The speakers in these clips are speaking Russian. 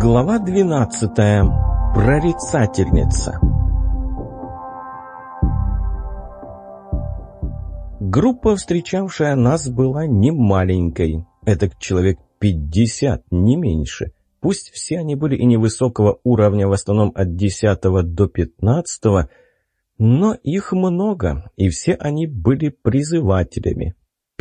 Глава 12. Прорицательница. Группа, встречавшая нас, была не маленькой. Это человек 50, не меньше. Пусть все они были и невысокого уровня, в основном от 10 до 15, но их много, и все они были призывателями.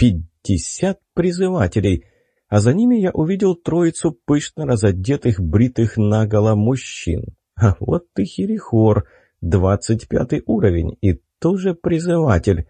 50 призывателей. А за ними я увидел троицу пышно разодетых, бритых наголо мужчин. А вот и Херихор, 25 уровень, и тоже призыватель.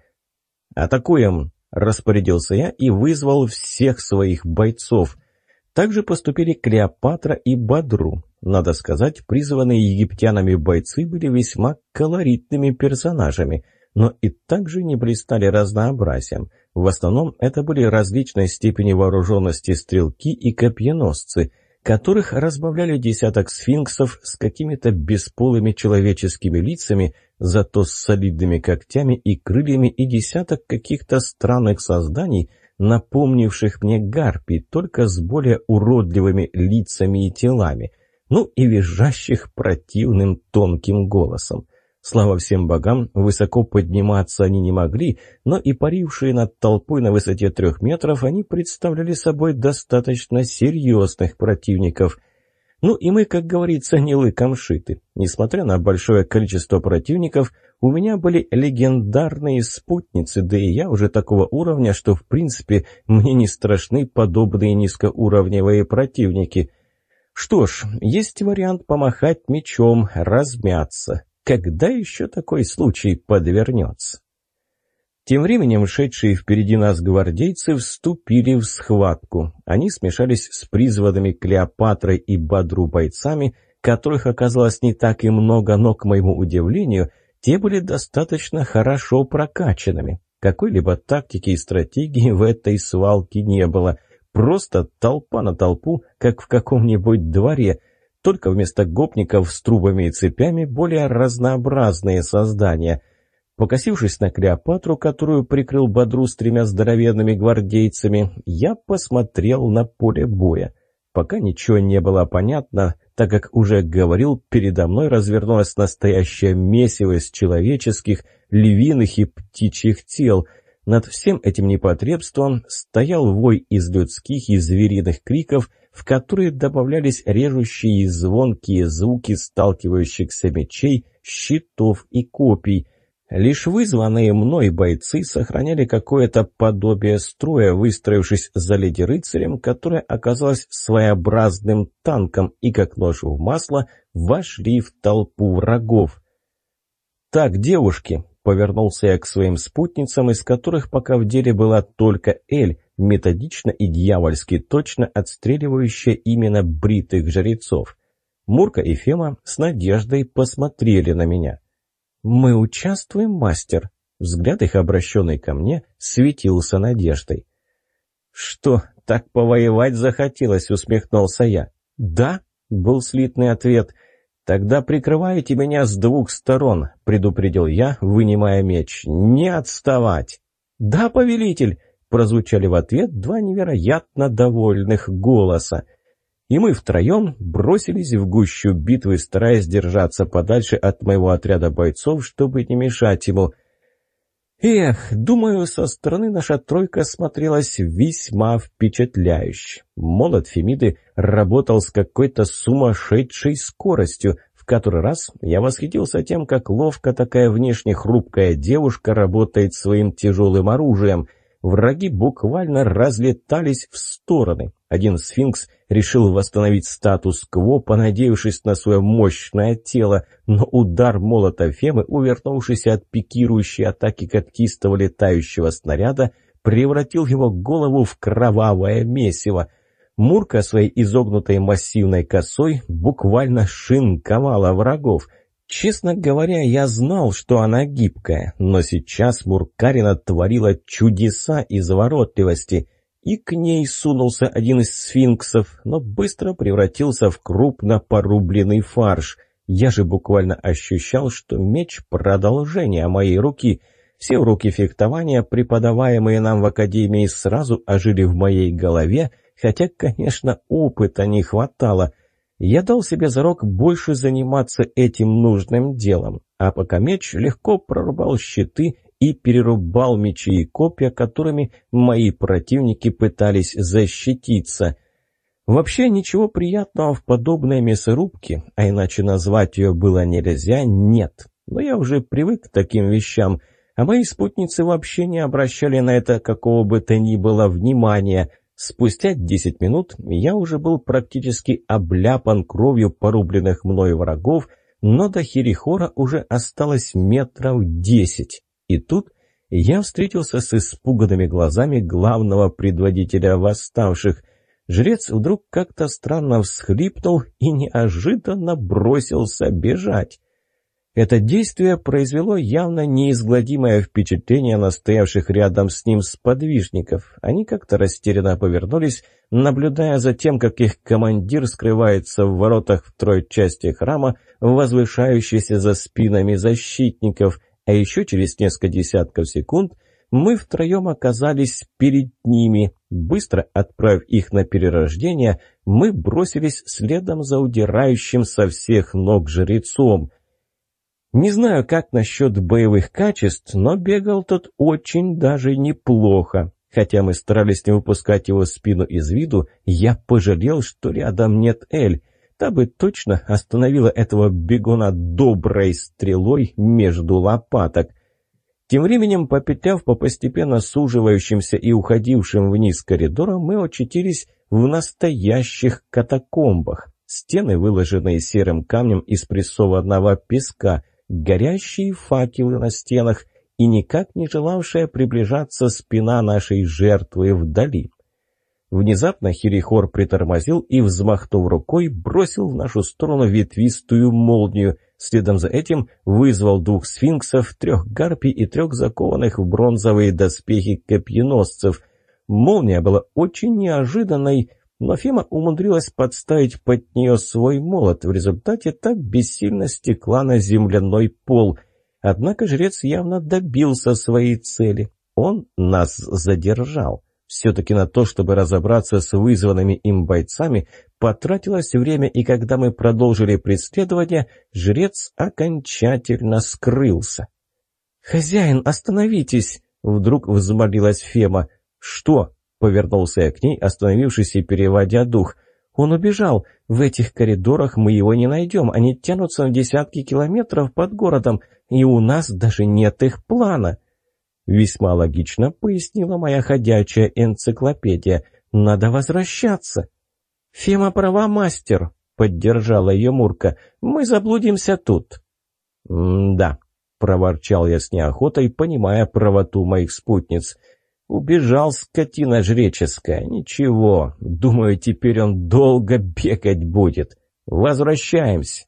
«Атакуем!» — распорядился я и вызвал всех своих бойцов. Также поступили Клеопатра и Бадру. Надо сказать, призванные египтянами бойцы были весьма колоритными персонажами, но и также не блистали разнообразием. В основном это были различной степени вооруженности стрелки и копьеносцы, которых разбавляли десяток сфинксов с какими-то бесполыми человеческими лицами, зато с солидными когтями и крыльями, и десяток каких-то странных созданий, напомнивших мне гарпий, только с более уродливыми лицами и телами, ну и визжащих противным тонким голосом. Слава всем богам, высоко подниматься они не могли, но и парившие над толпой на высоте 3 метров, они представляли собой достаточно серьезных противников. Ну и мы, как говорится, не лыком шиты. Несмотря на большое количество противников, у меня были легендарные спутницы, да и я уже такого уровня, что в принципе мне не страшны подобные низкоуровневые противники. Что ж, есть вариант помахать мечом, размяться. Когда еще такой случай подвернется? Тем временем шедшие впереди нас гвардейцы вступили в схватку. Они смешались с призванными Клеопатрой и Бадру бойцами, которых оказалось не так и много, но, к моему удивлению, те были достаточно хорошо прокачанными. Какой-либо тактики и стратегии в этой свалке не было. Просто толпа на толпу, как в каком-нибудь дворе. Только вместо гопников с трубами и цепями более разнообразные создания. Покосившись на Клеопатру, которую прикрыл Бадру с 3 здоровенными гвардейцами, я посмотрел на поле боя. Пока ничего не было понятно, так как уже говорил, передо мной развернулось настоящее месиво из человеческих, львиных и птичьих тел. Над всем этим непотребством стоял вой из людских и звериных криков, в которые добавлялись режущие и звонкие звуки сталкивающихся мечей, щитов и копий. Лишь вызванные мной бойцы сохраняли какое-то подобие строя, выстроившись за леди-рыцарем, которая оказалась своеобразным танком и, как нож в масло, вошли в толпу врагов. «Так, девушки», — повернулся я к своим спутницам, из которых пока в деле была только Эль, методично и дьявольски точно отстреливающая именно бритых жрецов. Мурка и Фема с надеждой посмотрели на меня. «Мы участвуем, мастер?» Взгляд их, обращенный ко мне, светился надеждой. «Что, так повоевать захотелось?» — усмехнулся я. «Да», — был слитный ответ. «Тогда прикрывайте меня с 2 сторон», — предупредил я, вынимая меч. «Не отставать!» «Да, повелитель!» — прозвучали в ответ 2 невероятно довольных голоса. И мы втроем бросились в гущу битвы, стараясь держаться подальше от моего отряда бойцов, чтобы не мешать ему. Эх, думаю, со стороны наша тройка смотрелась весьма впечатляюще. Молот Фемиды работал с какой-то сумасшедшей скоростью. В который раз я восхитился тем, как ловко такая внешне хрупкая девушка работает своим тяжелым оружием. Враги буквально разлетались в стороны. Один сфинкс решил восстановить статус-кво, понадеявшись на свое мощное тело, но удар молота Фемы, увернувшийся от пикирующей атаки когтистого летающего снаряда, превратил его голову в кровавое месиво. Мурка своей изогнутой массивной косой буквально шинковала врагов. Честно говоря, я знал, что она гибкая, но сейчас Муркарина творила чудеса изворотливости, и к ней сунулся один из сфинксов, но быстро превратился в крупно порубленный фарш. Я же буквально ощущал, что меч — продолжение моей руки. Все уроки фехтования, преподаваемые нам в академии, сразу ожили в моей голове, хотя, конечно, опыта не хватало. Я дал себе зарок больше заниматься этим нужным делом, а пока меч легко прорубал щиты и перерубал мечи и копья, которыми мои противники пытались защититься. Вообще ничего приятного в подобной мясорубке, а иначе назвать ее было нельзя, нет. Но я уже привык к таким вещам, а мои спутницы вообще не обращали на это какого бы то ни было внимания. Спустя 10 минут я уже был практически обляпан кровью порубленных мной врагов, но до Хирихора уже осталось метров 10. И тут я встретился с испуганными глазами главного предводителя восставших. Жрец вдруг как-то странно всхлипнул и неожиданно бросился бежать. Это действие произвело явно неизгладимое впечатление на стоявших рядом с ним сподвижников. Они как-то растерянно повернулись, наблюдая за тем, как их командир скрывается в воротах второй части храма, возвышающейся за спинами защитников, а еще через несколько десятков секунд мы втроем оказались перед ними. Быстро отправив их на перерождение, мы бросились следом за удирающим со всех ног жрецом. Не знаю, как насчет боевых качеств, но бегал тот очень даже неплохо. Хотя мы старались не выпускать его спину из виду, я пожалел, что рядом нет Эль. Та бы точно остановила этого бегуна доброй стрелой между лопаток. Тем временем, попетляв по постепенно суживающимся и уходившим вниз коридорам, мы очутились в настоящих катакомбах. Стены, выложенные серым камнем из прессованного песка, горящие факелы на стенах и никак не желавшая приближаться спина нашей жертвы вдали. Внезапно Хирихор притормозил и, взмахнув рукой, бросил в нашу сторону ветвистую молнию. Следом за этим вызвал 2 сфинксов, 3 гарпий и 3 закованных в бронзовые доспехи копьеносцев. Молния была очень неожиданной, но Фема умудрилась подставить под нее свой молот. В результате та бессильно стекла на земляной пол. Однако жрец явно добился своей цели. Он нас задержал. Все-таки на то, чтобы разобраться с вызванными им бойцами, потратилось время, и когда мы продолжили преследование, жрец окончательно скрылся. «Хозяин, остановитесь!» — вдруг взмолилась Фема. «Что?» — повернулся я к ней, остановившись и переводя дух. «Он убежал. В этих коридорах мы его не найдем. Они тянутся на десятки километров под городом, и у нас даже нет их плана». «Весьма логично», — пояснила моя ходячая энциклопедия. «Надо возвращаться». «Фема права, мастер», — поддержала ее Мурка. «Мы заблудимся тут». «Да», — проворчал я с неохотой, понимая правоту моих спутниц. «Убежал, скотина жреческая. Ничего, думаю, теперь он долго бегать будет. Возвращаемся».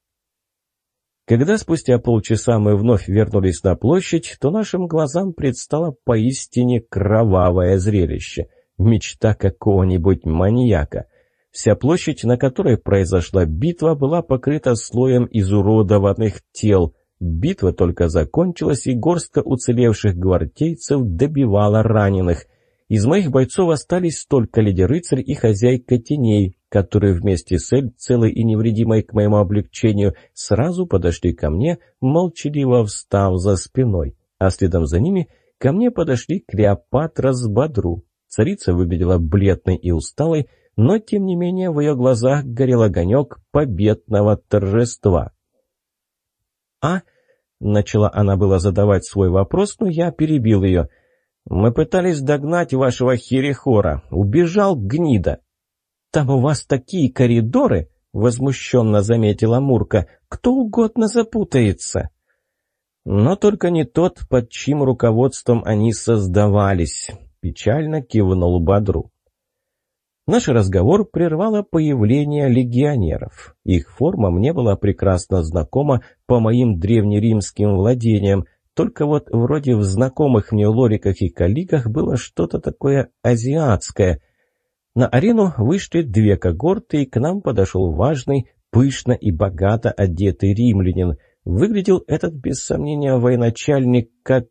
Когда спустя полчаса мы вновь вернулись на площадь, то нашим глазам предстало поистине кровавое зрелище. Мечта какого-нибудь маньяка. Вся площадь, на которой произошла битва, была покрыта слоем изуродованных тел. Битва только закончилась, и горстка уцелевших гвардейцев добивала раненых. Из моих бойцов остались только леди-рыцарь и хозяйка теней, которые вместе с Эль, целой и невредимой к моему облегчению, сразу подошли ко мне, молчаливо встав за спиной. А следом за ними ко мне подошли Клеопатра с Бодру. Царица выглядела бледной и усталой, но тем не менее в ее глазах горел огонек победного торжества. Начала она было задавать свой вопрос, но я перебил ее. «Мы пытались догнать вашего Хирихора. Убежал гнида». «Там у вас такие коридоры!» — возмущенно заметила Мурка. «Кто угодно запутается». «Но только не тот, под чьим руководством они создавались», — печально кивнул Бодру. Наш разговор прервало появление легионеров. Их форма мне была прекрасно знакома по моим древнеримским владениям, только вот вроде в знакомых мне лориках и каликах было что-то такое азиатское. На арену вышли 2 когорты, и к нам подошел важный, пышно и богато одетый римлянин. Выглядел этот, без сомнения, военачальник как...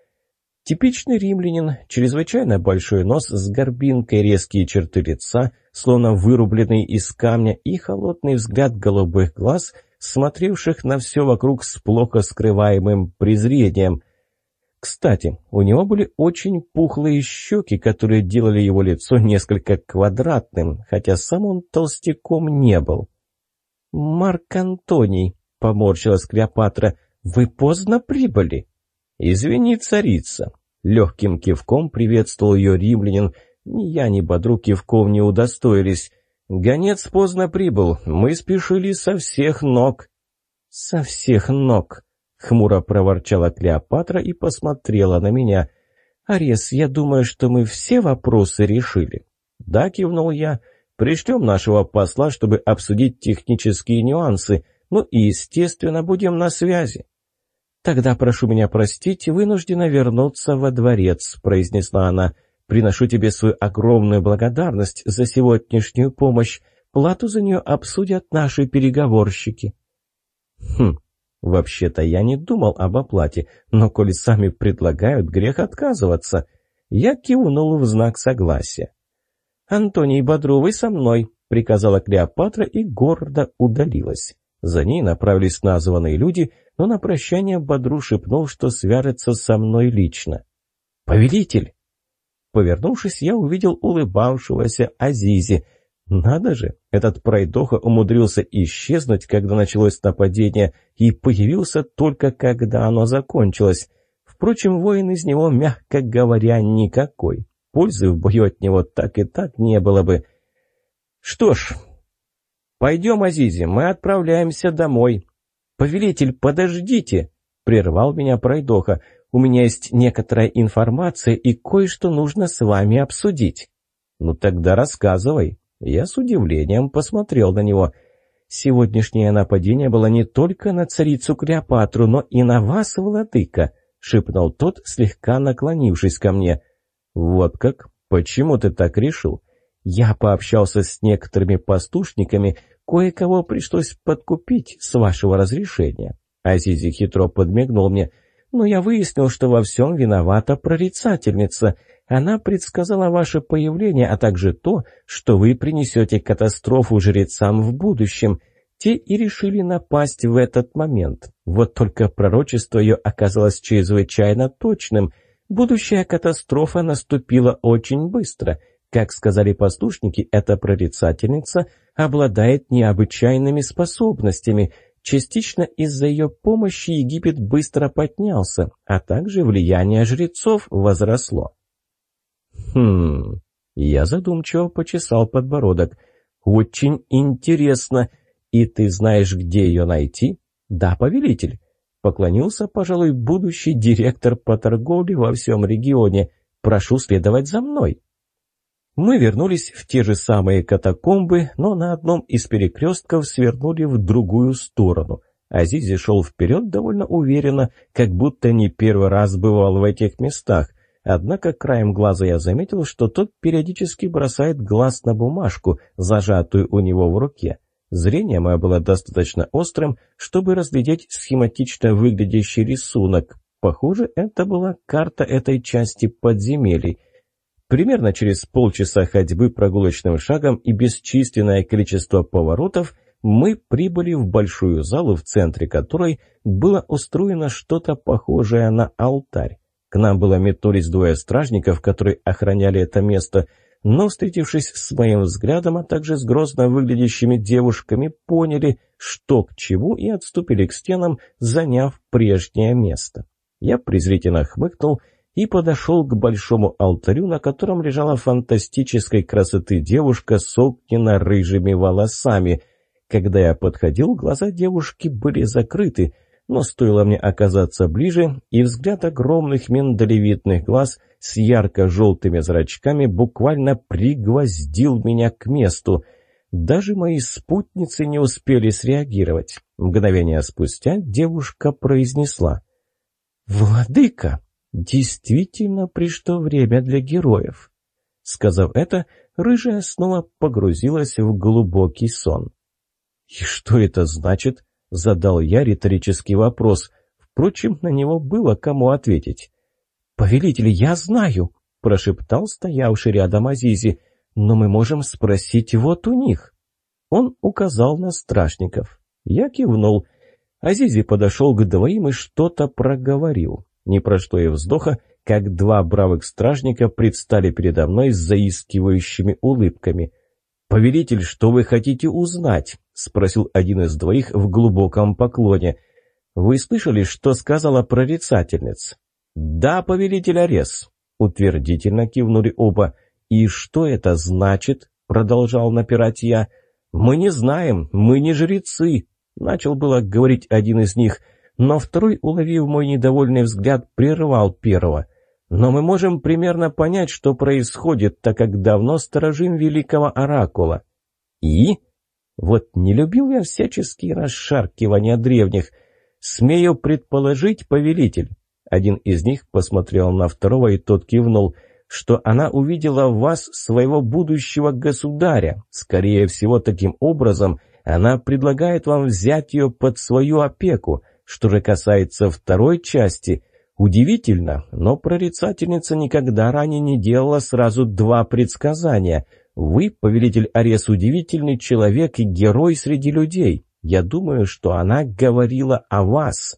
Типичный римлянин, чрезвычайно большой нос с горбинкой, резкие черты лица, словно вырубленные из камня, и холодный взгляд голубых глаз, смотревших на все вокруг с плохо скрываемым презрением. Кстати, у него были очень пухлые щеки, которые делали его лицо несколько квадратным, хотя сам он толстяком не был. «Марк Антоний», — поморщилась Клеопатра, — «вы поздно прибыли». «Извини, царица», — легким кивком приветствовал ее римлянин. Ни я, ни Бодру кивков не удостоились. «Гонец поздно прибыл, мы спешили со всех ног». «Со всех ног», — хмуро проворчала Клеопатра и посмотрела на меня. «Арес, я думаю, что мы все вопросы решили». «Да», — кивнул я, — «пришлем нашего посла, чтобы обсудить технические нюансы, ну и, естественно, будем на связи». «Тогда, прошу меня простить, вынуждена вернуться во дворец», — произнесла она. «Приношу тебе свою огромную благодарность за сегодняшнюю помощь. Плату за нее обсудят наши переговорщики». Вообще-то я не думал об оплате, но коли сами предлагают, грех отказываться. Я кивнул в знак согласия. «Антоний Бодру, вы со мной», — приказала Клеопатра и гордо удалилась. За ней направились названные люди, но на прощание Бодру шепнул, что свяжется со мной лично. «Повелитель!» Повернувшись, я увидел улыбавшегося Азизи. Надо же, этот пройдоха умудрился исчезнуть, когда началось нападение, и появился только когда оно закончилось. Впрочем, воин из него, мягко говоря, никакой. Пользы в бою от него так и так не было бы. «Что ж, пойдем, Азизи, мы отправляемся домой». «Повелитель, подождите!» — прервал меня пройдоха. «У меня есть некоторая информация, и кое-что нужно с вами обсудить». «Ну тогда рассказывай». Я с удивлением посмотрел на него. «Сегодняшнее нападение было не только на царицу Клеопатру, но и на вас, владыка», — шепнул тот, слегка наклонившись ко мне. «Вот как? Почему ты так решил?» «Я пообщался с некоторыми пастушниками, кое-кого пришлось подкупить, с вашего разрешения». Азизи хитро подмигнул мне. «Но я выяснил, что во всем виновата прорицательница. Она предсказала ваше появление, а также то, что вы принесете катастрофу жрецам в будущем. Те и решили напасть в этот момент. Вот только пророчество ее оказалось чрезвычайно точным. Будущая катастрофа наступила очень быстро. Как сказали пастушники, эта прорицательница обладает необычайными способностями. Частично из-за ее помощи Египет быстро поднялся, а также влияние жрецов возросло». Я задумчиво почесал подбородок. «Очень интересно. И ты знаешь, где ее найти?» «Да, повелитель». Поклонился, пожалуй, будущий директор по торговле во всем регионе. «Прошу следовать за мной». Мы вернулись в те же самые катакомбы, но на одном из перекрестков свернули в другую сторону. Азизи шел вперед довольно уверенно, как будто не первый раз бывал в этих местах. Однако краем глаза я заметил, что тот периодически бросает глаз на бумажку, зажатую у него в руке. Зрение мое было достаточно острым, чтобы разглядеть схематично выглядящий рисунок. Похоже, это была карта этой части подземелий. Примерно через полчаса ходьбы прогулочным шагом и бесчисленное количество поворотов мы прибыли в большую залу, в центре которой было устроено что-то похожее на алтарь. К нам было метнулись двое стражников, которые охраняли это место, но, встретившись с моим взглядом, а также с грозно выглядящими девушками, поняли, что к чему, и отступили к стенам, заняв прежнее место. Я презрительно хмыкнул и подошел к большому алтарю, на котором лежала фантастической красоты девушка с огненно-рыжими волосами. Когда я подходил, глаза девушки были закрыты, но стоило мне оказаться ближе, и взгляд огромных миндалевидных глаз с ярко-желтыми зрачками буквально пригвоздил меня к месту. Даже мои спутницы не успели среагировать. Мгновение спустя девушка произнесла: «Владыка, действительно пришло время для героев». Сказав это, рыжая снова погрузилась в глубокий сон. «И что это значит?» — задал я риторический вопрос. Впрочем, на него было кому ответить. «Повелитель, я знаю», — прошептал стоявший рядом Азизи. но мы можем спросить вот у них». Он указал на стражников. Я кивнул. Азизи подошел к двоим и что-то проговорил. Не прошло и вздоха, как два бравых стражника предстали передо мной с заискивающими улыбками. «Повелитель, что вы хотите узнать?» — спросил один из двоих в глубоком поклоне. «Вы слышали, что сказала прорицательница?» «Да, повелитель Арес», — утвердительно кивнули оба. «И что это значит?» — продолжал напирать я. «Мы не знаем, мы не жрецы», — начал было говорить один из них, но второй, уловив мой недовольный взгляд, прервал первого. «Но мы можем примерно понять, что происходит, так как давно сторожим великого оракула». «И?» Вот не любил я всяческие расшаркивания древних. «Смею предположить, повелитель». Один из них посмотрел на второго, и тот кивнул, что она увидела в вас своего будущего государя. Скорее всего, таким образом она предлагает вам взять ее под свою опеку. Что же касается второй части, удивительно, но прорицательница никогда ранее не делала сразу два предсказания. Вы, повелитель Арес, удивительный человек и герой среди людей. Я думаю, что она говорила о вас.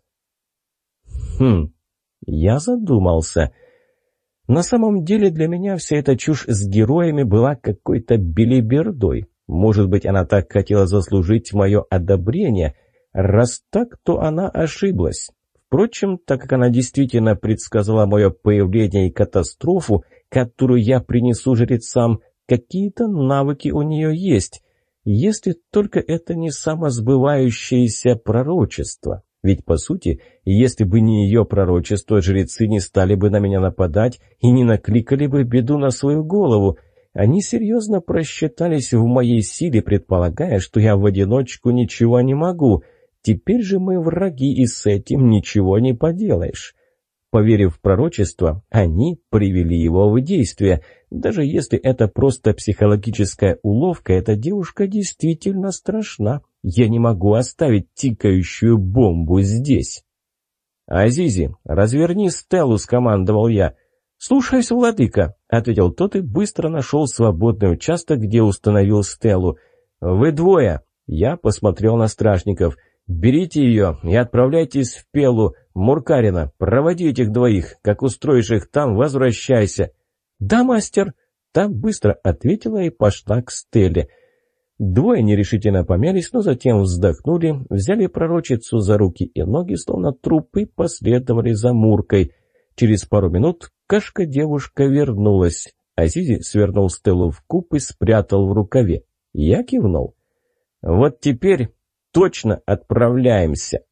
Я задумался. На самом деле для меня вся эта чушь с героями была какой-то белибердой. Может быть, она так хотела заслужить мое одобрение. Раз так, то она ошиблась. Впрочем, так как она действительно предсказала мое появление и катастрофу, которую я принесу жрецам, какие-то навыки у нее есть. Если только это не самосбывающееся пророчество. Ведь, по сути, если бы не ее пророчество, жрецы не стали бы на меня нападать и не накликали бы беду на свою голову. Они серьезно просчитались в моей силе, предполагая, что я в одиночку ничего не могу. Теперь же мы враги, и с этим ничего не поделаешь. Поверив в пророчество, они привели его в действие. Даже если это просто психологическая уловка, эта девушка действительно страшна. Я не могу оставить тикающую бомбу здесь. «Азизи, разверни Стеллу», — скомандовал я. «Слушаюсь, владыка», — ответил тот и быстро нашел свободный участок, где установил Стеллу. «Вы двое», — я посмотрел на стражников. «Берите ее и отправляйтесь в Пелу. Муркарина, проводи этих двоих. Как устроишь их там, возвращайся». «Да, мастер», — та быстро ответила и пошла к Стелле. Двое нерешительно помялись, но затем вздохнули, взяли пророчицу за руки и ноги, словно трупы, последовали за Муркой. Через пару минут кошка-девушка вернулась. Азизи свернул Стеллу в куб и спрятал в рукаве. Я кивнул. «Вот теперь точно отправляемся».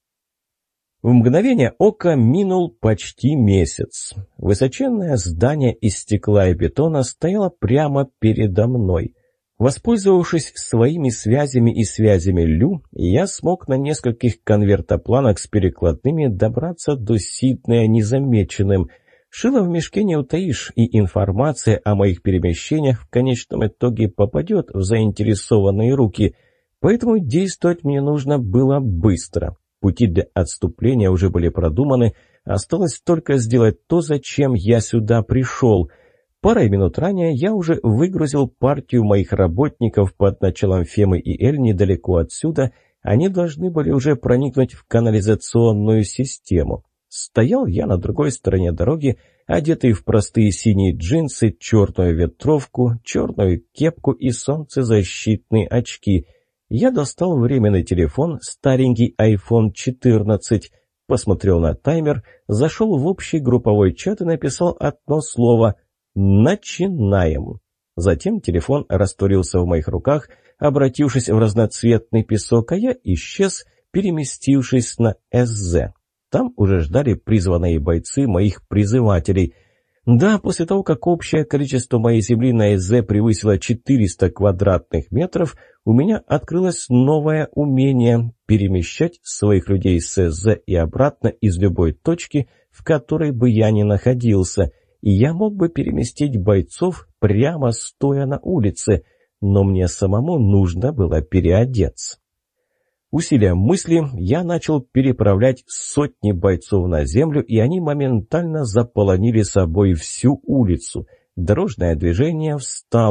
В мгновение ока минул почти месяц. Высоченное здание из стекла и бетона стояло прямо передо мной. Воспользовавшись своими связями и связями Лю, я смог на нескольких конвертопланах с перекладными добраться до Сиднея незамеченным. Шило в мешке не утаишь, и информация о моих перемещениях в конечном итоге попадет в заинтересованные руки, поэтому действовать мне нужно было быстро. Пути для отступления уже были продуманы, осталось только сделать то, зачем я сюда пришел. Парой минут ранее я уже выгрузил партию моих работников под началом Фемы и Эль недалеко отсюда. Они должны были уже проникнуть в канализационную систему. Стоял я на другой стороне дороги, одетый в простые синие джинсы, черную ветровку, черную кепку и солнцезащитные очки. Я достал временный телефон, старенький iPhone 14, посмотрел на таймер, зашел в общий групповой чат и написал одно слово «Начинаем». Затем телефон растворился в моих руках, обратившись в разноцветный песок, а я исчез, переместившись на СЗ. Там уже ждали призванные бойцы моих призывателей. Да, после того, как общее количество моей земли на СЗ превысило 400 квадратных метров, у меня открылось новое умение перемещать своих людей с СЗ и обратно из любой точки, в которой бы я ни находился. И я мог бы переместить бойцов прямо стоя на улице, но мне самому нужно было переодеться. Усилием мысли я начал переправлять сотни бойцов на землю, и они моментально заполонили собой всю улицу. Дорожное движение встало,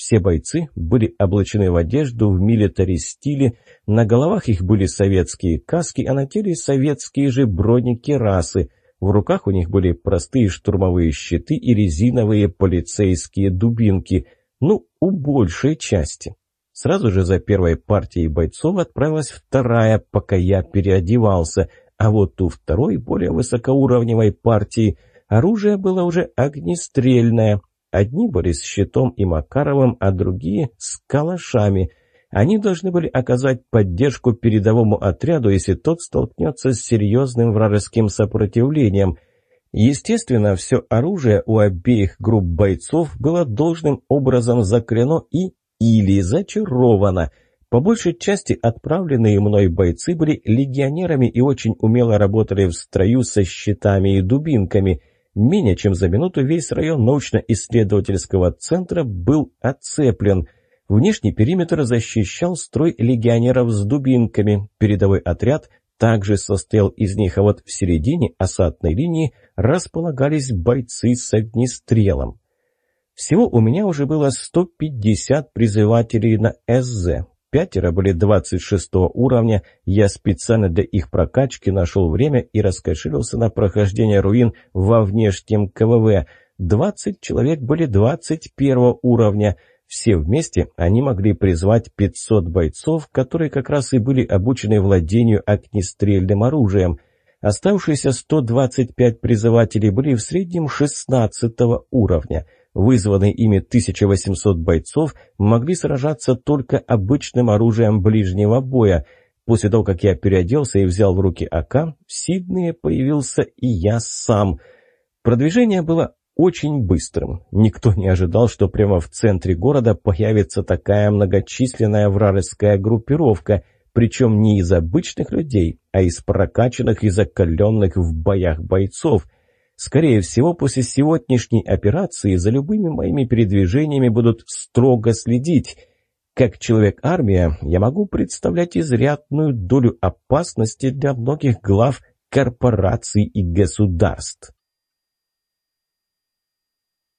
Все бойцы были облачены в одежду в милитари-стиле, на головах их были советские каски, а на теле советские же бронекирасы. В руках у них были простые штурмовые щиты и резиновые полицейские дубинки. Ну, у большей части. Сразу же за первой партией бойцов отправилась вторая, пока я переодевался, а вот у второй, более высокоуровневой партии, оружие было уже огнестрельное. Одни были с щитом и Макаровым, а другие с калашами. Они должны были оказать поддержку передовому отряду, если тот столкнется с серьезным вражеским сопротивлением. Естественно, все оружие у обеих групп бойцов было должным образом закрено или зачаровано. По большей части отправленные мной бойцы были легионерами и очень умело работали в строю со щитами и дубинками. Менее чем за минуту весь район научно-исследовательского центра был оцеплен. Внешний периметр защищал строй легионеров с дубинками. Передовой отряд также состоял из них, а вот в середине осадной линии располагались бойцы с огнестрелом. Всего у меня уже было 150 призывателей на СЗ. 5 были 26 уровня, я специально для их прокачки нашел время и раскошелился на прохождение руин во внешнем КВВ. 20 человек были 21 уровня. Все вместе они могли призвать 500 бойцов, которые как раз и были обучены владению огнестрельным оружием. Оставшиеся 125 призывателей были в среднем 16 уровня. Вызванные ими 1800 бойцов могли сражаться только обычным оружием ближнего боя. После того, как я переоделся и взял в руки АК, в Сиднее появился и я сам. Продвижение было очень быстрым. Никто не ожидал, что прямо в центре города появится такая многочисленная вражеская группировка, причем не из обычных людей, а из прокачанных и закаленных в боях бойцов. Скорее всего, после сегодняшней операции за любыми моими передвижениями будут строго следить. Как человек-армия я могу представлять изрядную долю опасности для многих глав корпораций и государств.